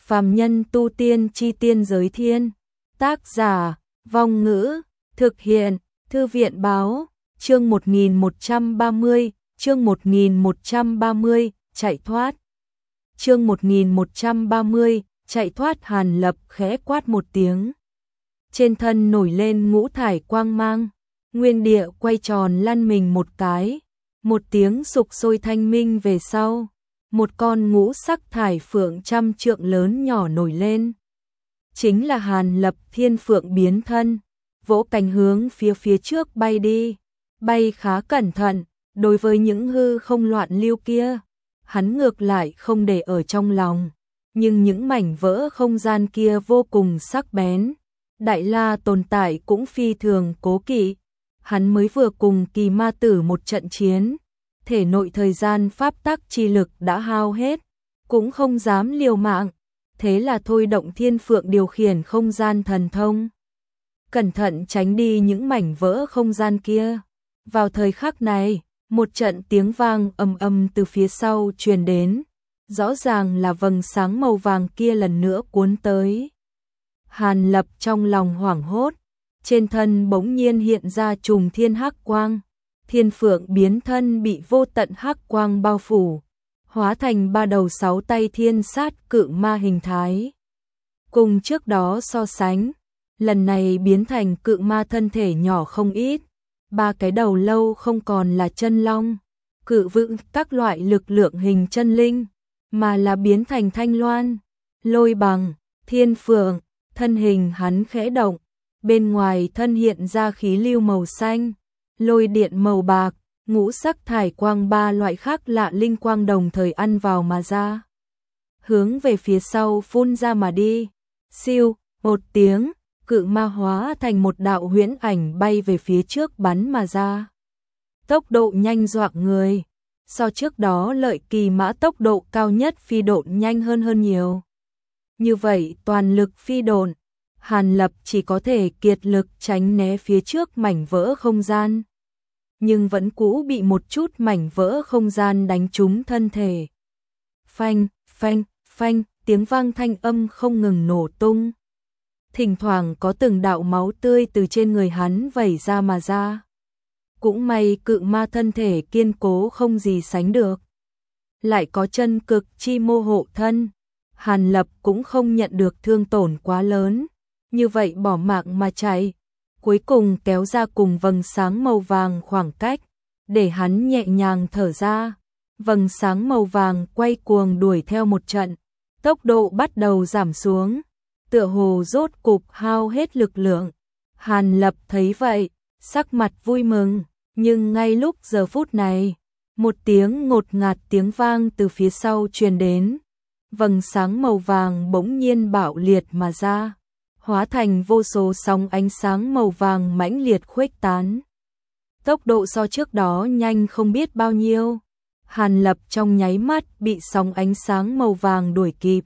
Phàm nhân tu tiên chi tiên giới thiên. Tác giả, Vong Ngữ, thực hiện, Thư viện báo, chương 1130, chương 1130, chạy thoát. Chương 1130, chạy thoát. Hàn Lập khẽ quát một tiếng. Trên thân nổi lên ngũ thải quang mang, nguyên địa quay tròn lăn mình một cái, một tiếng sục sôi thanh minh về sau, một con ngũ sắc thải phượng trăm trượng lớn nhỏ nổi lên. Chính là Hàn Lập thiên phượng biến thân, vỗ cánh hướng phía trước bay đi, bay khá cẩn thận, đối với những hư không loạn lưu kia, hắn ngược lại không để ở trong lòng, nhưng những mảnh vỡ không gian kia vô cùng sắc bén. Đại La tồn tại cũng phi thường cố kỵ, hắn mới vừa cùng Kỳ Ma Tử một trận chiến, thể nội thời gian pháp tắc chi lực đã hao hết, cũng không dám liều mạng, thế là thôi động thiên phượng điều khiển không gian thần thông, cẩn thận tránh đi những mảnh vỡ không gian kia. Vào thời khắc này, một trận tiếng vang ầm ầm từ phía sau truyền đến, rõ ràng là vầng sáng màu vàng kia lần nữa cuốn tới. Hàn Lập trong lòng hoảng hốt, trên thân bỗng nhiên hiện ra trùng thiên hắc quang, thiên phượng biến thân bị vô tận hắc quang bao phủ, hóa thành ba đầu sáu tay thiên sát cự ma hình thái. Cùng trước đó so sánh, lần này biến thành cự ma thân thể nhỏ không ít, ba cái đầu lâu không còn là chân long, cự vự các loại lực lượng hình chân linh, mà là biến thành thanh loan, lôi bằng, thiên phượng. Thân hình hắn khẽ động, bên ngoài thân hiện ra khí lưu màu xanh, lôi điện màu bạc, ngũ sắc thải quang, ba loại khác lạ linh quang đồng thời ăn vào mà ra, hướng về phía sau phun ra mà đi. Siêu, một tiếng, cự ma hóa thành một đạo huyễn ảnh bay về phía trước bắn mà ra. Tốc độ nhanh dọa người, so trước đó Lợi Kỳ Mã tốc độ cao nhất phi độn nhanh hơn nhiều. Như vậy toàn lực phi độn, Hàn Lập chỉ có thể kiệt lực tránh né phía trước mảnh vỡ không gian, nhưng vẫn cũ bị một chút mảnh vỡ không gian đánh trúng thân thể. Phanh, phanh, phanh, tiếng vang thanh âm không ngừng nổ tung. Thỉnh thoảng có từng đạo máu tươi từ trên người hắn vẩy ra mà ra. Cũng may cự ma thân thể kiên cố không gì sánh được, lại có chân cực chi mô hộ thân, Hàn Lập cũng không nhận được thương tổn quá lớn, như vậy bỏ mạng mà chạy, cuối cùng kéo ra cùng vầng sáng màu vàng khoảng cách, để hắn nhẹ nhàng thở ra. Vầng sáng màu vàng quay cuồng đuổi theo một trận, tốc độ bắt đầu giảm xuống, tựa hồ rốt cục hao hết lực lượng. Hàn Lập thấy vậy, sắc mặt vui mừng, nhưng ngay lúc giờ phút này, một tiếng ngột ngạt tiếng vang từ phía sau truyền đến. Vầng sáng màu vàng bỗng nhiên bạo liệt mà ra, hóa thành vô số sóng ánh sáng màu vàng mãnh liệt khuếch tán. Tốc độ so trước đó nhanh không biết bao nhiêu. Hàn Lập trong nháy mắt bị sóng ánh sáng màu vàng đuổi kịp,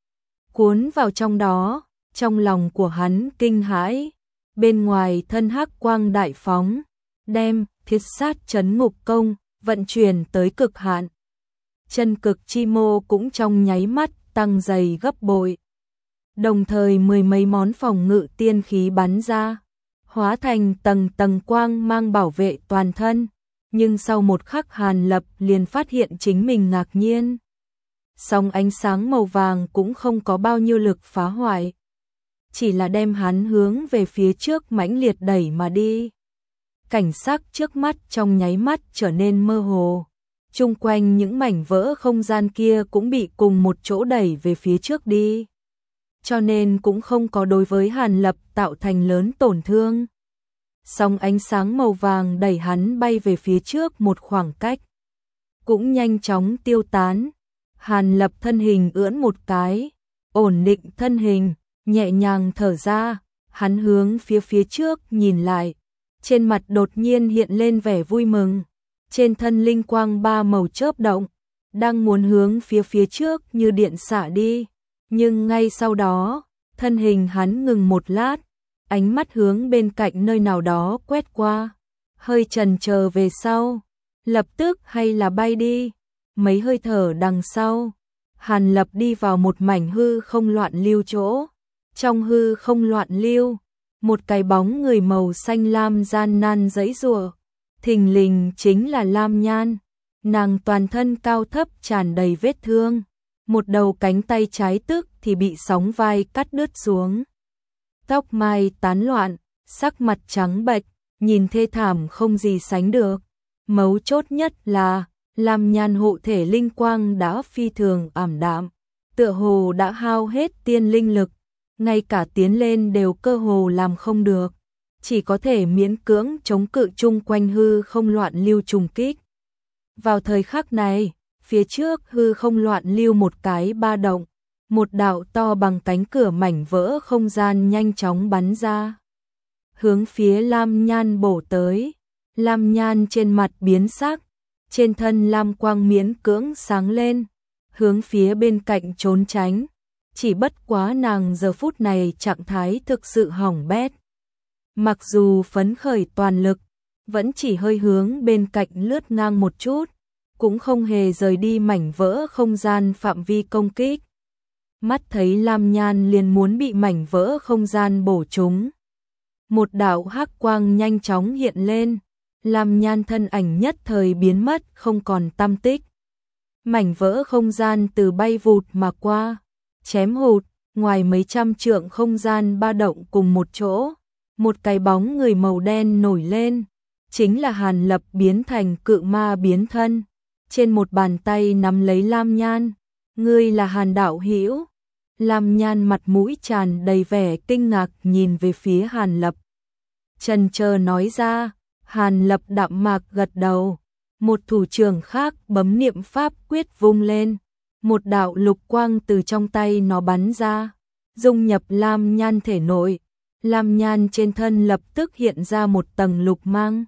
cuốn vào trong đó, trong lòng của hắn kinh hãi. Bên ngoài thân hắc quang đại phóng, đem Thiết Sát Chấn Ngục Công vận chuyển tới cực hạn. Chân cực chi mô cũng trong nháy mắt tăng dày gấp bội. Đồng thời mười mấy món phòng ngự tiên khí bắn ra, hóa thành tầng tầng quang mang bảo vệ toàn thân. Nhưng sau một khắc Hàn Lập liền phát hiện chính mình ngạc nhiên. Sóng ánh sáng màu vàng cũng không có bao nhiêu lực phá hoại, chỉ là đem hắn hướng về phía trước mãnh liệt đẩy mà đi. Cảnh sắc trước mắt trong nháy mắt trở nên mơ hồ. Chung quanh những mảnh vỡ không gian kia cũng bị cùng một chỗ đẩy về phía trước đi, cho nên cũng không có đối với Hàn Lập tạo thành lớn tổn thương. Sóng ánh sáng màu vàng đẩy hắn bay về phía trước một khoảng cách, cũng nhanh chóng tiêu tán. Hàn Lập thân hình ưỡn một cái, ổn định thân hình, nhẹ nhàng thở ra, hắn hướng phía trước nhìn lại, trên mặt đột nhiên hiện lên vẻ vui mừng. Trên thân linh quang ba màu chớp động, đang muốn hướng phía trước như điện xạ đi, nhưng ngay sau đó, thân hình hắn ngừng một lát, ánh mắt hướng bên cạnh nơi nào đó quét qua, hơi chần chờ về sau, lập tức hay là bay đi. Mấy hơi thở đằng sau, Hàn Lập đi vào một mảnh hư không loạn lưu chỗ. Trong hư không loạn lưu, một cái bóng người màu xanh lam gian nan giãy giụa, thình lình chính là Lam Nhan. Nàng toàn thân cao thấp tràn đầy vết thương, một đầu cánh tay trái tức thì bị sóng vai cắt đứt xuống. Tóc mai tán loạn, sắc mặt trắng bệch, nhìn thê thảm không gì sánh được. Mấu chốt nhất là Lam Nhan hộ thể linh quang đã phi thường ảm đạm, tựa hồ đã hao hết tiên linh lực, ngay cả tiến lên đều cơ hồ làm không được, chỉ có thể miễn cưỡng chống cự chung quanh hư không loạn lưu trùng kích. Vào thời khắc này, phía trước hư không loạn lưu một cái ba động, một đạo to bằng cánh cửa mảnh vỡ không gian nhanh chóng bắn ra, hướng phía Lam Nhan bổ tới. Lam Nhan trên mặt biến sắc, trên thân lam quang miễn cưỡng sáng lên, hướng phía bên cạnh trốn tránh. Chỉ bất quá nàng giờ phút này trạng thái thực sự hỏng bét. Mặc dù phấn khởi toàn lực, vẫn chỉ hơi hướng bên cạnh lướt ngang một chút, cũng không hề rời đi mảnh vỡ không gian phạm vi công kích. Mắt thấy Lam Nhan liền muốn bị mảnh vỡ không gian bổ trúng. Một đạo hắc quang nhanh chóng hiện lên, Lam Nhan thân ảnh nhất thời biến mất không còn tăm tích. Mảnh vỡ không gian từ bay vụt mà qua, chém hụt, ngoài mấy trăm trượng không gian ba động cùng một chỗ, một cái bóng người màu đen nổi lên, chính là Hàn Lập biến thành cự ma biến thân, trên một bàn tay nắm lấy Lam Nhan. Ngươi là Hàn đạo hữu? Lam Nhan mặt mũi tràn đầy vẻ kinh ngạc nhìn về phía Hàn Lập. Chần chờ nói ra. Hàn Lập đạm mạc gật đầu, một thủ trưởng khác bấm niệm pháp quyết vung lên, một đạo lục quang từ trong tay nó bắn ra, dung nhập Lam Nhan thể nội. Lam Nhan trên thân lập tức hiện ra một tầng lục mang.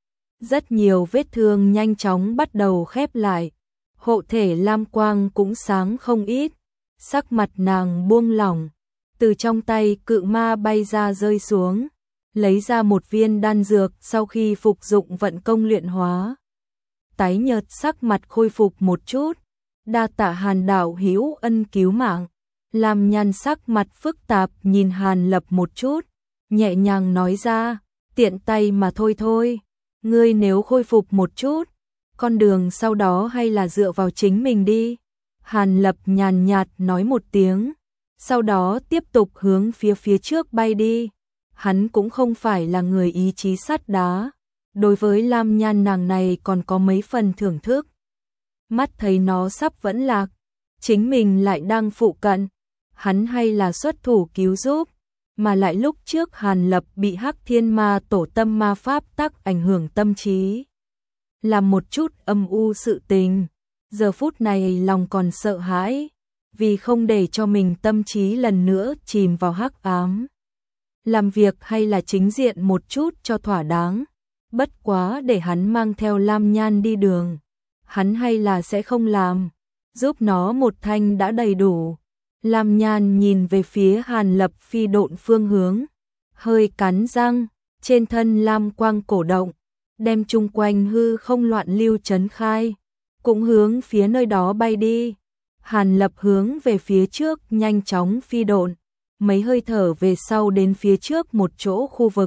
Rất nhiều vết thương nhanh chóng bắt đầu khép lại, hộ thể lam quang cũng sáng không ít, sắc mặt nàng buông lỏng, từ trong tay cự ma bay ra rơi xuống, lấy ra một viên đan dược sau khi phục dụng vận công luyện hóa. Tái nhợt sắc mặt khôi phục một chút, đa tạ Hàn đạo hữu ân cứu mạng. Lam Nhan sắc mặt phức tạp nhìn Hàn Lập một chút, nhẹ nhàng nói ra, tiện tay mà thôi thôi, ngươi nếu khôi phục một chút, con đường sau đó hay là dựa vào chính mình đi. Hàn Lập nhàn nhạt nói một tiếng, sau đó tiếp tục hướng phía trước bay đi. Hắn cũng không phải là người ý chí sắt đá, đối với Lam Nhan nàng này còn có mấy phần thưởng thức. Mắt thấy nó sắp vẫn lạc, chính mình lại đang phụ cận, hắn hay là xuất thủ cứu giúp, mà lại lúc trước Hàn Lập bị Hắc Thiên Ma tổ tâm ma pháp tắc ảnh hưởng tâm trí, làm một chút âm u sự tình, giờ phút này lòng còn sợ hãi, vì không để cho mình tâm trí lần nữa chìm vào hắc ám. Làm việc hay là chính diện một chút cho thỏa đáng, bất quá để hắn mang theo Lam Nhan đi đường, hắn hay là sẽ không làm, giúp nó một thanh đã đầy đủ. Lam Nhan nhìn về phía Hàn Lập phi độn phương hướng, hơi cắn răng, trên thân lam quang cổ động, đem chung quanh hư không loạn lưu trấn khai, cũng hướng phía nơi đó bay đi. Hàn Lập hướng về phía trước nhanh chóng phi độn, mấy hơi thở về sau đến phía trước một chỗ khu vực.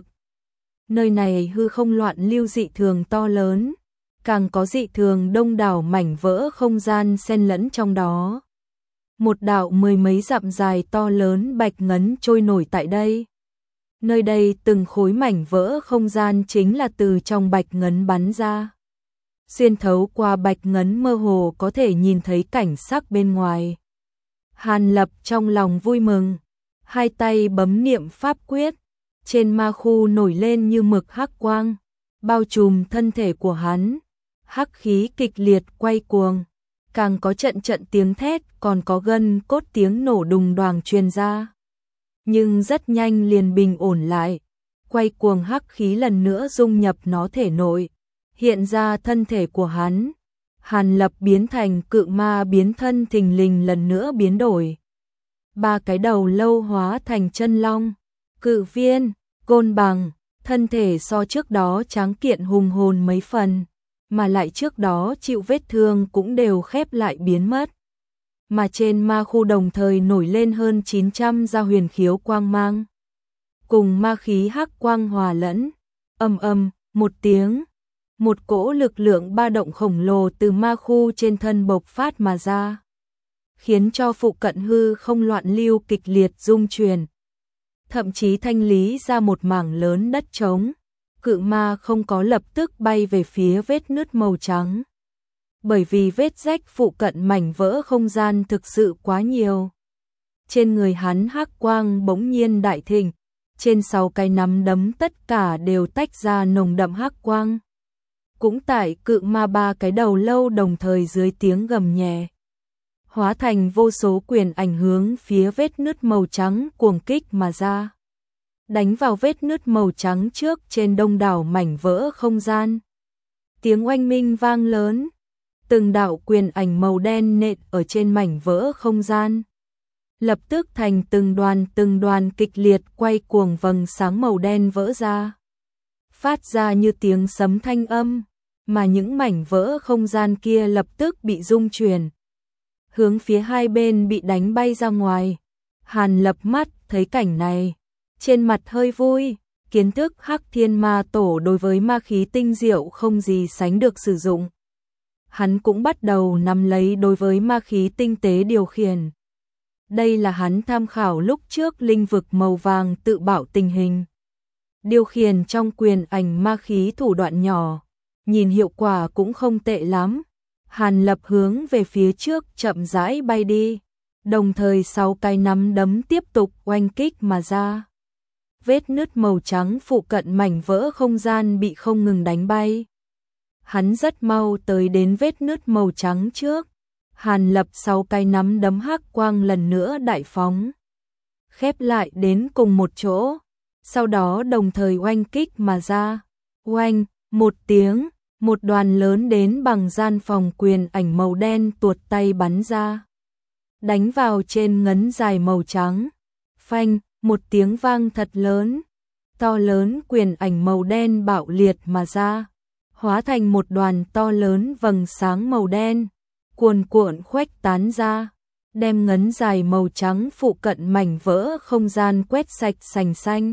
Nơi này hư không loạn lưu dị thường to lớn, càng có dị thường đông đảo mảnh vỡ không gian xen lẫn trong đó. Một đạo mười mấy dặm dài to lớn bạch ngấn trôi nổi tại đây. Nơi đây từng khối mảnh vỡ không gian chính là từ trong bạch ngấn bắn ra. Xuyên thấu qua bạch ngấn mơ hồ có thể nhìn thấy cảnh sắc bên ngoài. Hàn Lập trong lòng vui mừng, hai tay bấm niệm pháp quyết, trên ma khu nổi lên như mực hắc quang, bao trùm thân thể của hắn, hắc khí kịch liệt quay cuồng, càng có trận trận tiếng thét, còn có gân cốt tiếng nổ đùng đoàng truyền ra. Nhưng rất nhanh liền bình ổn lại, quay cuồng hắc khí lần nữa dung nhập nó thể nội, hiện ra thân thể của hắn. Hàn Lập biến thành cự ma biến thân thình lình lần nữa biến đổi. Ba cái đầu lâu hóa thành chân long, cự viên, côn bằng, thân thể so trước đó tráng kiện hùng hồn mấy phần, mà lại trước đó chịu vết thương cũng đều khép lại biến mất. mà trên ma khu đồng thời nổi lên hơn 900 gia huyền khiếu quang mang. Cùng ma khí hắc quang hòa lẫn, ầm ầm, một tiếng, một cỗ lực lượng ba động khổng lồ từ ma khu trên thân bộc phát mà ra, khiến cho phụ cận hư không loạn lưu kịch liệt rung chuyển, thậm chí thanh lý ra một mảng lớn đất trống. Cự ma không có lập tức bay về phía vết nứt màu trắng, bởi vì vết rách phụ cận mảnh vỡ không gian thực sự quá nhiều. Trên người hắn hắc quang bỗng nhiên đại thịnh, trên 6 cái nắm đấm tất cả đều tách ra nồng đậm hắc quang. Cũng tại cự ma 3 cái đầu lâu đồng thời dưới tiếng gầm nhẹ, hóa thành vô số quyền ảnh hướng phía vết nứt màu trắng cuồng kích mà ra, đánh vào vết nứt màu trắng trước trên đông đảo mảnh vỡ không gian. Tiếng oanh minh vang lớn, từng đạo quyền ảnh màu đen nện ở trên mảnh vỡ không gian, lập tức thành từng đoàn kịch liệt quay cuồng vầng sáng màu đen vỡ ra, phát ra như tiếng sấm thanh âm, mà những mảnh vỡ không gian kia lập tức bị rung chuyển, hướng phía hai bên bị đánh bay ra ngoài. Hàn Lập mắt thấy cảnh này, trên mặt hơi vui, kiến thức Hắc Thiên Ma Tổ đối với ma khí tinh diệu không gì sánh được sử dụng. Hắn cũng bắt đầu nắm lấy đối với ma khí tinh tế điều khiển. Đây là hắn tham khảo lúc trước linh vực màu vàng tự bảo tình hình. Điều khiển trong quyền ảnh ma khí thủ đoạn nhỏ, nhìn hiệu quả cũng không tệ lắm. Hàn Lập hướng về phía trước chậm rãi bay đi, đồng thời 6 cái nắm đấm tiếp tục oanh kích mà ra. Vết nứt màu trắng phụ cận mảnh vỡ không gian bị không ngừng đánh bay. Hắn rất mau tới đến vết nứt màu trắng trước. Hàn Lập 6 cái nắm đấm hắc quang lần nữa đại phóng, khép lại đến cùng một chỗ, sau đó đồng thời oanh kích mà ra. Oanh, một tiếng, một đoàn lớn đến bằng gian phòng quyền ảnh màu đen tuột tay bắn ra, đánh vào trên ngấn dài màu trắng. Phanh, một tiếng vang thật lớn, to lớn quyền ảnh màu đen bạo liệt mà ra, hóa thành một đoàn to lớn vầng sáng màu đen, cuồn cuộn khuếch tán ra, đem ngấn dài màu trắng phụ cận mảnh vỡ không gian quét sạch sành xanh.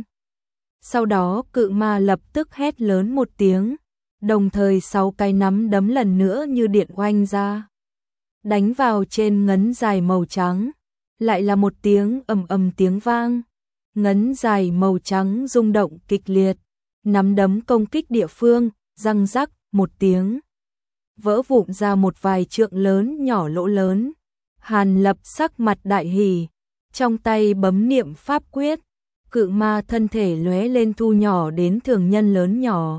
Sau đó cự ma lập tức hét lớn một tiếng, đồng thời 6 cái nắm đấm lần nữa như điện oanh ra, đánh vào trên ngấn dài màu trắng, lại là một tiếng ầm ầm tiếng vang. Ngấn dài màu trắng rung động kịch liệt, nắm đấm công kích địa phương, răng rắc một tiếng, vỡ vụn ra một vài trượng lớn nhỏ lỗ lớn. Hàn Lập sắc mặt đại hỉ, trong tay bấm niệm pháp quyết, cự ma thân thể lóe lên thu nhỏ đến thường nhân lớn nhỏ,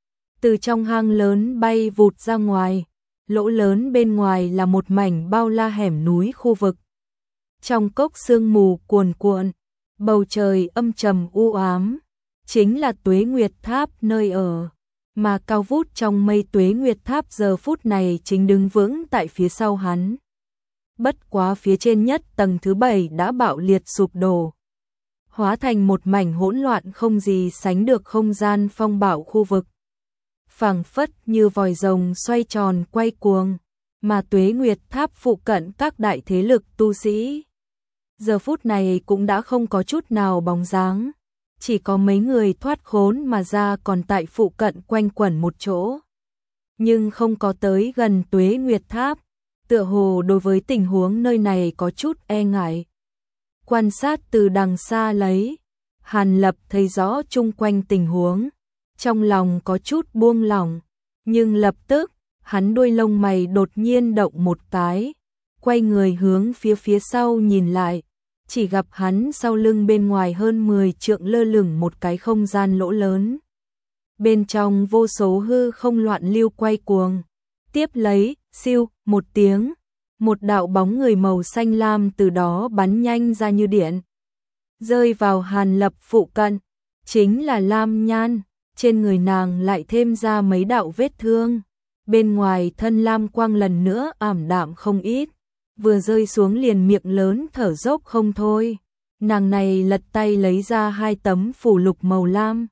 từ trong hang lớn bay vụt ra ngoài. Lỗ lớn bên ngoài là một mảnh bao la hẻm núi khu vực. Trong cốc sương mù cuồn cuộn, bầu trời âm trầm u ám, chính là Tuế Nguyệt Tháp nơi ở, mà cao vút trong mây Tuế Nguyệt Tháp giờ phút này chính đứng vững tại phía sau hắn. Bất quá phía trên nhất tầng thứ 7 đã bạo liệt sụp đổ, hóa thành một mảnh hỗn loạn không gì sánh được không gian phong bạo khu vực. Phảng phất như vòi rồng xoay tròn quay cuồng, mà Tuế Nguyệt Tháp phụ cận các đại thế lực tu sĩ giờ phút này cũng đã không có chút nào bóng dáng, chỉ có mấy người thoát khốn mà ra còn tại phụ cận quanh quẩn một chỗ, nhưng không có tới gần Tuế Nguyệt Tháp, tựa hồ đối với tình huống nơi này có chút e ngại. Quan sát từ đằng xa lấy, Hàn Lập thấy rõ chung quanh tình huống, trong lòng có chút buông lỏng, nhưng lập tức, hắn đuôi lông mày đột nhiên động một cái, quay người hướng phía sau nhìn lại, chỉ gặp hắn sau lưng bên ngoài hơn 10 trượng lơ lửng một cái không gian lỗ lớn. Bên trong vô số hư không loạn lưu quay cuồng, tiếp lấy, siêu, một tiếng, một đạo bóng người màu xanh lam từ đó bắn nhanh ra như điện, rơi vào Hàn Lập phụ cận, chính là Lam Nhan. Trên người nàng lại thêm ra mấy đạo vết thương, bên ngoài thân lam quang lần nữa ảm đạm không ít, vừa rơi xuống liền miệng lớn thở dốc không thôi. Nàng này lật tay lấy ra 2 tấm phù lục màu lam,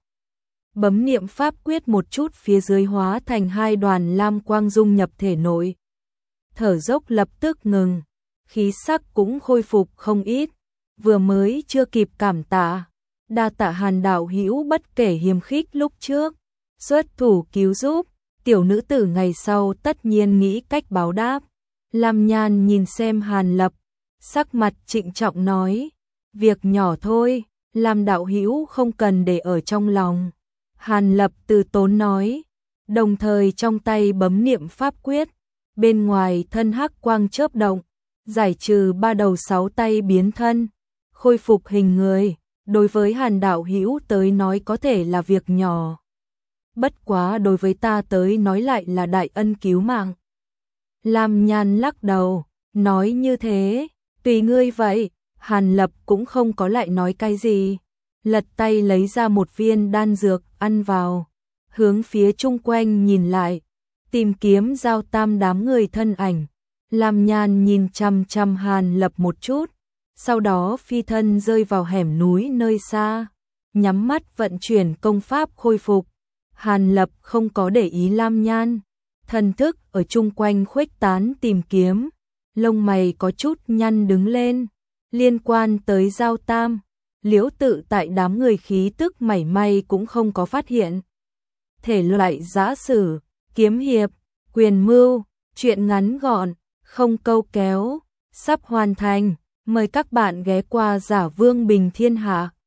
bấm niệm pháp quyết một chút phía dưới hóa thành 2 đoàn lam quang dung nhập thể nội. Thở dốc lập tức ngừng, khí sắc cũng khôi phục không ít, vừa mới chưa kịp cảm tạ. Đa tạ Hàn đạo hữu bất kể hiềm khích lúc trước, xuất thủ cứu giúp, tiểu nữ tử ngày sau tất nhiên nghĩ cách báo đáp. Lam Nhan nhìn xem Hàn Lập, sắc mặt trịnh trọng nói, việc nhỏ thôi, Lam đạo hữu không cần để ở trong lòng. Hàn Lập từ tốn nói, đồng thời trong tay bấm niệm pháp quyết, bên ngoài thân hắc quang chớp động, giải trừ 3 đầu 6 tay biến thân, khôi phục hình người, đối với Hàn đạo hữu tới nói có thể là việc nhỏ. Bất quá đối với ta tới nói lại là đại ân cứu mạng. Lam Nhan lắc đầu, nói như thế, tùy ngươi vậy. Hàn Lập cũng không có lại nói cái gì, lật tay lấy ra một viên đan dược ăn vào, hướng phía chung quanh nhìn lại, tìm kiếm Giao Tam đám người thân ảnh. Lam Nhan nhìn chăm chăm Hàn Lập một chút, sau đó phi thân rơi vào hẻm núi nơi xa, nhắm mắt vận chuyển công pháp khôi phục. Hàn Lập không có để ý Lam Nhan, thần thức ở chung quanh khuếch tán tìm kiếm, lông mày có chút nhăn đứng lên. Liên quan tới Giao Tam, Liễu Tự tại đám người khí tức mảy may cũng không có phát hiện. Thể loại giã sử, kiếm hiệp, quyền mưu, truyện ngắn gọn, không câu kéo, sắp hoàn thành. Mời các bạn ghé qua Giả Vương Bình Thiên Hạ.